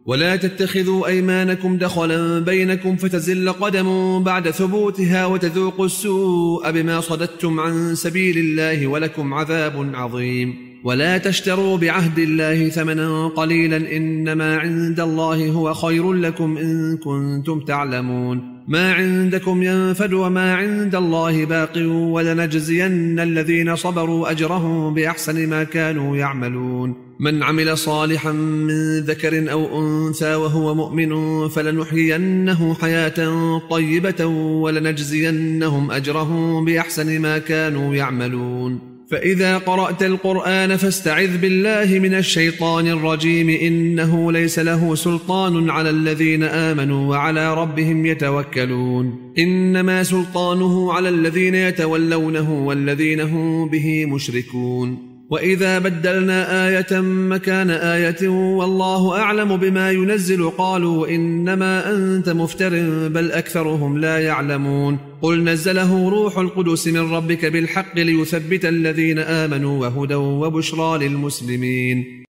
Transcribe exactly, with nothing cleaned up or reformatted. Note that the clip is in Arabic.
ولا تتخذوا أيمانكم دخلا بينكم فتزل قدم بعد ثبوتها وتذوقوا السوء بما صددتم عن سبيل الله ولكم عذاب عظيم. ولا تشتروا بعهد الله ثمنا قليلا إنما عند الله هو خير لكم إن كنتم تعلمون. ما عندكم ينفد وما عند الله باق ولنجزين الذين صبروا أجرهم بأحسن ما كانوا يعملون. من عمل صالحا من ذكر أو أنثى وهو مؤمن فلنحيينه حياة طيبة ولنجزينهم أجرهم بأحسن ما كانوا يعملون. فإذا قرأت القرآن فاستعذ بالله من الشيطان الرجيم إنه ليس له سلطان على الذين آمنوا وعلى ربهم يتوكلون. إنما سلطانه على الذين يتولونه والذين هم به مشركون. وإذا بدلنا آية مكان آية والله أعلم بما ينزل قالوا إنما أنت مفتر بل أكثرهم لا يعلمون. قل نزله روح القدس من ربك بالحق ليثبت الذين آمنوا وهدى وبشرى للمسلمين.